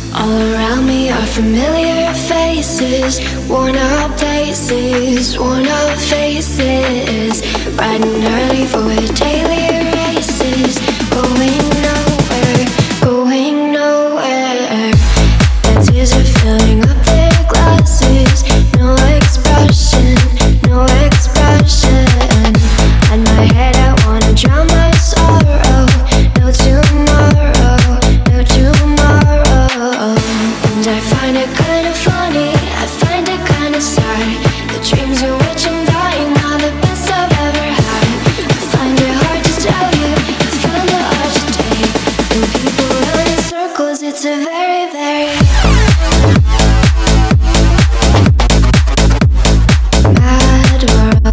All around me are familiar faces, worn out places, worn out faces. Bright and early for daily races, going nowhere, going nowhere. Dancers are filling up their glasses, no expression, no expression. In my head I wanna drown my sorrow, no tomorrow, no tomorrow. And I find it kinda funny, I find it kinda sad. The dreams in which I'm dying are the best I've ever had. I find it hard to tell you, I find it hard to take. When people run in circles, it's a very, very mad world.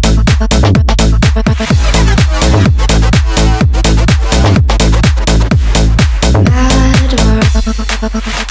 Mad world.